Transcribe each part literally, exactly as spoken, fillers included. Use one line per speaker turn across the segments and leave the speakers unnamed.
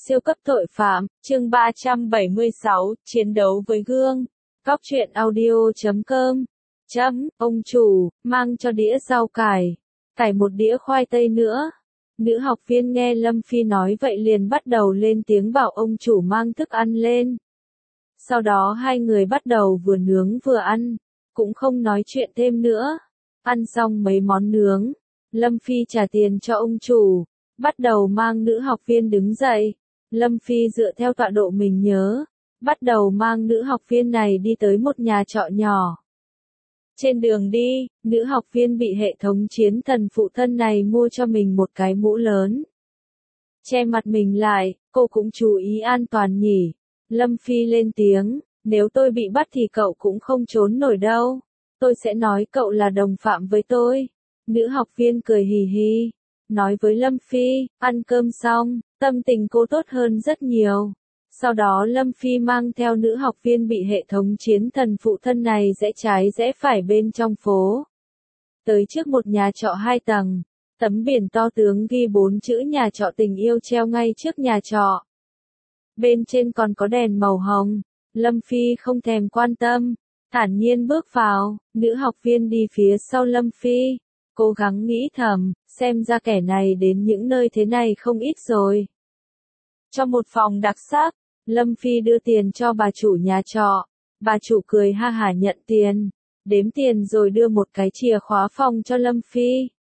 Siêu cấp tội phạm, chương ba trăm bảy mươi sáu, chiến đấu với gương. Góc truyện audio chấm com. Chấm, ông chủ, mang cho đĩa rau cải. Cải một đĩa khoai tây nữa. Nữ học viên nghe Lâm Phi nói vậy liền bắt đầu lên tiếng bảo ông chủ mang thức ăn lên. Sau đó hai người bắt đầu vừa nướng vừa ăn, cũng không nói chuyện thêm nữa. Ăn xong mấy món nướng, Lâm Phi trả tiền cho ông chủ, bắt đầu mang nữ học viên đứng dậy. Lâm Phi dựa theo tọa độ mình nhớ, bắt đầu mang nữ học viên này đi tới một nhà trọ nhỏ. Trên đường đi, nữ học viên bị hệ thống chiến thần phụ thân này mua cho mình một cái mũ lớn. Che mặt mình lại, cô cũng chú ý an toàn nhỉ. Lâm Phi lên tiếng, nếu tôi bị bắt thì cậu cũng không trốn nổi đâu. Tôi sẽ nói cậu là đồng phạm với tôi. Nữ học viên cười hì hì, nói với Lâm Phi, ăn cơm xong, tâm tình cô tốt hơn rất nhiều. Sau đó Lâm Phi mang theo nữ học viên bị hệ thống chiến thần phụ thân này rẽ trái rẽ phải bên trong phố. Tới trước một nhà trọ hai tầng, tấm biển to tướng ghi bốn chữ nhà trọ tình yêu treo ngay trước nhà trọ. Bên trên còn có đèn màu hồng. Lâm Phi không thèm quan tâm, thản nhiên bước vào. Nữ học viên đi phía sau Lâm Phi, cố gắng nghĩ thầm, xem ra kẻ này đến những nơi thế này không ít rồi. Trong một phòng đặc sắc, Lâm Phi đưa tiền cho bà chủ nhà trọ. Bà chủ cười ha hả nhận tiền, đếm tiền rồi đưa một cái chìa khóa phòng cho Lâm Phi.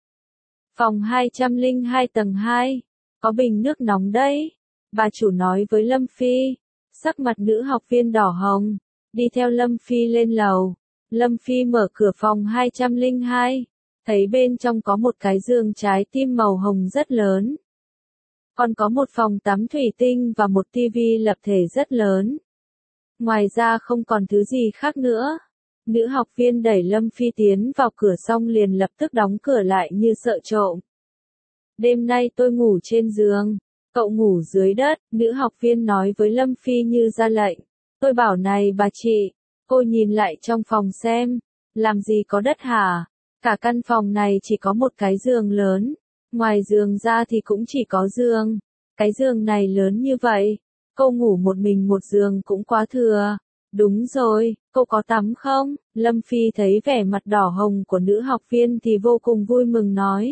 Phòng hai trăm lẻ hai tầng hai, có bình nước nóng đấy. Bà chủ nói với Lâm Phi, sắc mặt nữ học viên đỏ hồng, đi theo Lâm Phi lên lầu. Lâm Phi mở cửa phòng hai trăm lẻ hai, thấy bên trong có một cái giường trái tim màu hồng rất lớn. Còn có một phòng tắm thủy tinh và một tivi lập thể rất lớn. Ngoài ra không còn thứ gì khác nữa. Nữ học viên đẩy Lâm Phi tiến vào cửa xong liền lập tức đóng cửa lại như sợ trộm. Đêm nay tôi ngủ trên giường, cậu ngủ dưới đất, nữ học viên nói với Lâm Phi như ra lệnh. Tôi bảo này bà chị, cô nhìn lại trong phòng xem, làm gì có đất hả? Cả căn phòng này chỉ có một cái giường lớn, ngoài giường ra thì cũng chỉ có giường. Cái giường này lớn như vậy, cô ngủ một mình một giường cũng quá thừa. Đúng rồi, cô có tắm không? Lâm Phi thấy vẻ mặt đỏ hồng của nữ học viên thì vô cùng vui mừng nói.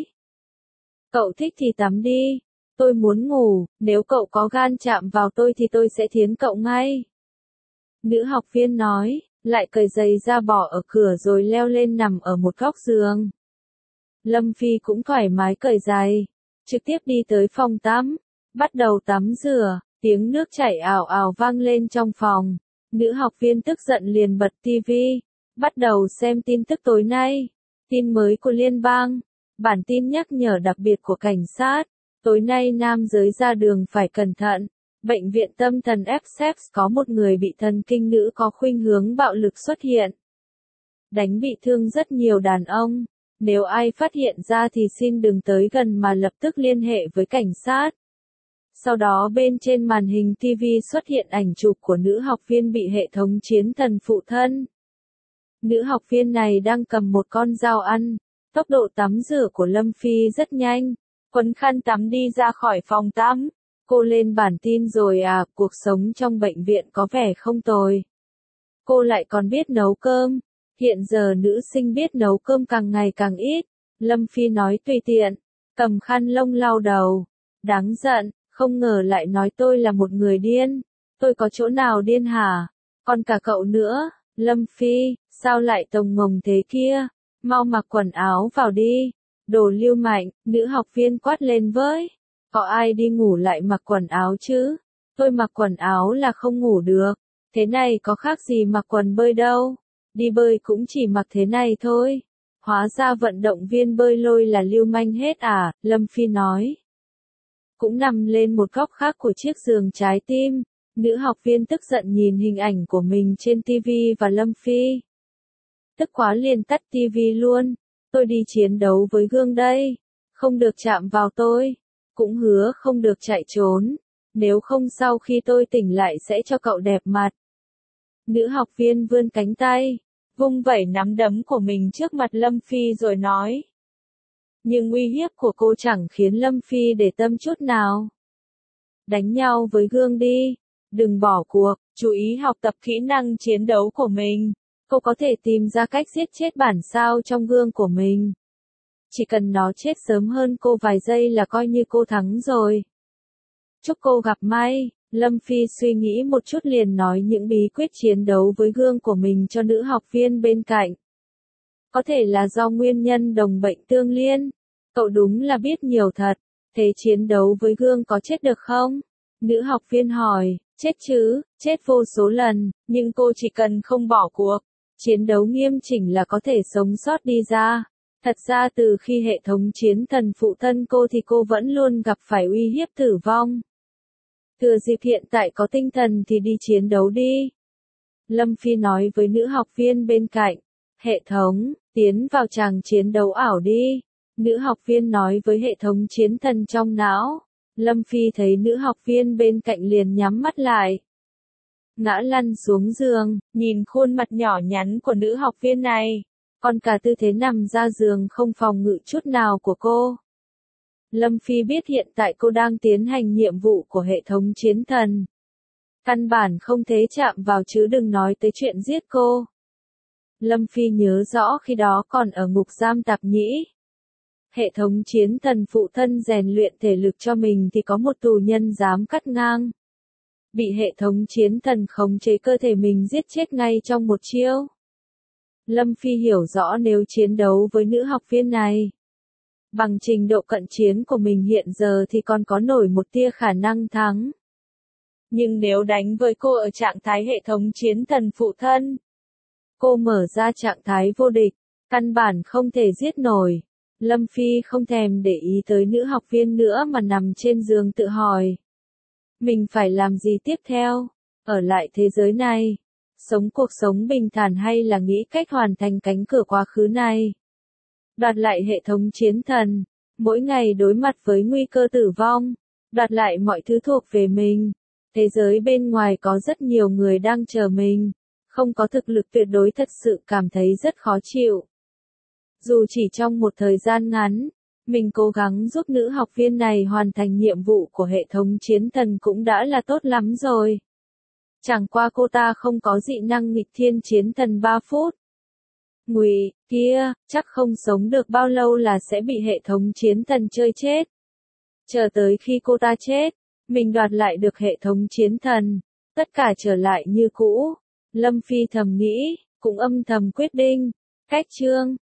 Cậu thích thì tắm đi, tôi muốn ngủ, nếu cậu có gan chạm vào tôi thì tôi sẽ thiến cậu ngay. Nữ học viên nói, lại cởi giày ra bỏ ở cửa rồi leo lên nằm ở một góc giường. Lâm Phi cũng thoải mái cởi giày, trực tiếp đi tới phòng tắm, bắt đầu tắm rửa, tiếng nước chảy ào ào vang lên trong phòng. Nữ học viên tức giận liền bật tivi, bắt đầu xem tin tức tối nay. Tin mới của liên bang, bản tin nhắc nhở đặc biệt của cảnh sát. Tối nay nam giới ra đường phải cẩn thận. Bệnh viện tâm thần Essex có một người bị thần kinh nữ có khuynh hướng bạo lực xuất hiện. Đánh bị thương rất nhiều đàn ông. Nếu ai phát hiện ra thì xin đừng tới gần mà lập tức liên hệ với cảnh sát. Sau đó bên trên màn hình tivi xuất hiện ảnh chụp của nữ học viên bị hệ thống chiến thần phụ thân. Nữ học viên này đang cầm một con dao ăn. Tốc độ tắm rửa của Lâm Phi rất nhanh. Quấn khăn tắm đi ra khỏi phòng tắm. Cô lên bản tin rồi à, cuộc sống trong bệnh viện có vẻ không tồi. Cô lại còn biết nấu cơm. Hiện giờ nữ sinh biết nấu cơm càng ngày càng ít. Lâm Phi nói tùy tiện, cầm khăn lông lau đầu. Đáng giận, không ngờ lại nói tôi là một người điên. Tôi có chỗ nào điên hả? Còn cả cậu nữa. Lâm Phi, sao lại tồng ngồng thế kia? Mau mặc quần áo vào đi. Đồ lưu manh, nữ học viên quát lên với. Có ai đi ngủ lại mặc quần áo chứ? Tôi mặc quần áo là không ngủ được. Thế này có khác gì mặc quần bơi đâu. Đi bơi cũng chỉ mặc thế này thôi. Hóa ra vận động viên bơi lội là lưu manh hết à, Lâm Phi nói. Cũng nằm lên một góc khác của chiếc giường trái tim. Nữ học viên tức giận nhìn hình ảnh của mình trên tivi và Lâm Phi. Tức quá liền tắt tivi luôn. Tôi đi chiến đấu với gương đây. Không được chạm vào tôi. Cũng hứa không được chạy trốn. Nếu không sau khi tôi tỉnh lại sẽ cho cậu đẹp mặt. Nữ học viên vươn cánh tay, vung vẩy nắm đấm của mình trước mặt Lâm Phi rồi nói. Nhưng uy hiếp của cô chẳng khiến Lâm Phi để tâm chút nào. đánh nhau với gương đi. Đừng bỏ cuộc, chú ý học tập kỹ năng chiến đấu của mình. Cô có thể tìm ra cách giết chết bản sao trong gương của mình. Chỉ cần nó chết sớm hơn cô vài giây là coi như cô thắng rồi. Chúc cô gặp may. Lâm Phi suy nghĩ một chút liền nói những bí quyết chiến đấu với gương của mình cho nữ học viên bên cạnh. Có thể là do nguyên nhân đồng bệnh tương liên. Cậu đúng là biết nhiều thật. Thế chiến đấu với gương có chết được không? Nữ học viên hỏi. Chết chứ, chết vô số lần, nhưng cô chỉ cần không bỏ cuộc. Chiến đấu nghiêm chỉnh là có thể sống sót đi ra. Thật ra từ khi hệ thống chiến thần phụ thân cô thì cô vẫn luôn gặp phải uy hiếp tử vong. Thừa dịp hiện tại có tinh thần thì đi chiến đấu đi. Lâm Phi nói với nữ học viên bên cạnh. Hệ thống, tiến vào tràng chiến đấu ảo đi. Nữ học viên nói với hệ thống chiến thần trong não. Lâm Phi thấy nữ học viên bên cạnh liền nhắm mắt lại. Ngã lăn xuống giường, nhìn khuôn mặt nhỏ nhắn của nữ học viên này. Còn cả tư thế nằm ra giường không phòng ngự chút nào của cô. Lâm Phi biết hiện tại cô đang tiến hành nhiệm vụ của hệ thống chiến thần. Căn bản không thể chạm vào chứ đừng nói tới chuyện giết cô. Lâm Phi nhớ rõ khi đó còn ở ngục giam tạp nhĩ. Hệ thống chiến thần phụ thân rèn luyện thể lực cho mình thì có một tù nhân dám cắt ngang. Bị hệ thống chiến thần khống chế cơ thể mình giết chết ngay trong một chiêu. Lâm Phi hiểu rõ nếu chiến đấu với nữ học viên này. Bằng trình độ cận chiến của mình hiện giờ thì còn có nổi một tia khả năng thắng. Nhưng nếu đánh với cô ở trạng thái hệ thống chiến thần phụ thân, cô mở ra trạng thái vô địch, căn bản không thể giết nổi. Lâm Phi không thèm để ý tới nữ học viên nữa mà nằm trên giường tự hỏi. Mình phải làm gì tiếp theo? Ở lại thế giới này? Sống cuộc sống bình thản hay là nghĩ cách hoàn thành cánh cửa quá khứ này? Đoạt lại hệ thống chiến thần. Mỗi ngày đối mặt với nguy cơ tử vong. Đoạt lại mọi thứ thuộc về mình. Thế giới bên ngoài có rất nhiều người đang chờ mình. Không có thực lực tuyệt đối thật sự cảm thấy rất khó chịu. Dù chỉ trong một thời gian ngắn, mình cố gắng giúp nữ học viên này hoàn thành nhiệm vụ của hệ thống chiến thần cũng đã là tốt lắm rồi. Chẳng qua cô ta không có dị năng nghịch thiên chiến thần ba phút. Ngụy, kia, chắc không sống được bao lâu là sẽ bị hệ thống chiến thần chơi chết. Chờ tới khi cô ta chết, mình đoạt lại được hệ thống chiến thần, tất cả trở lại như cũ. Lâm Phi thầm nghĩ, cũng âm thầm quyết định. Cách chương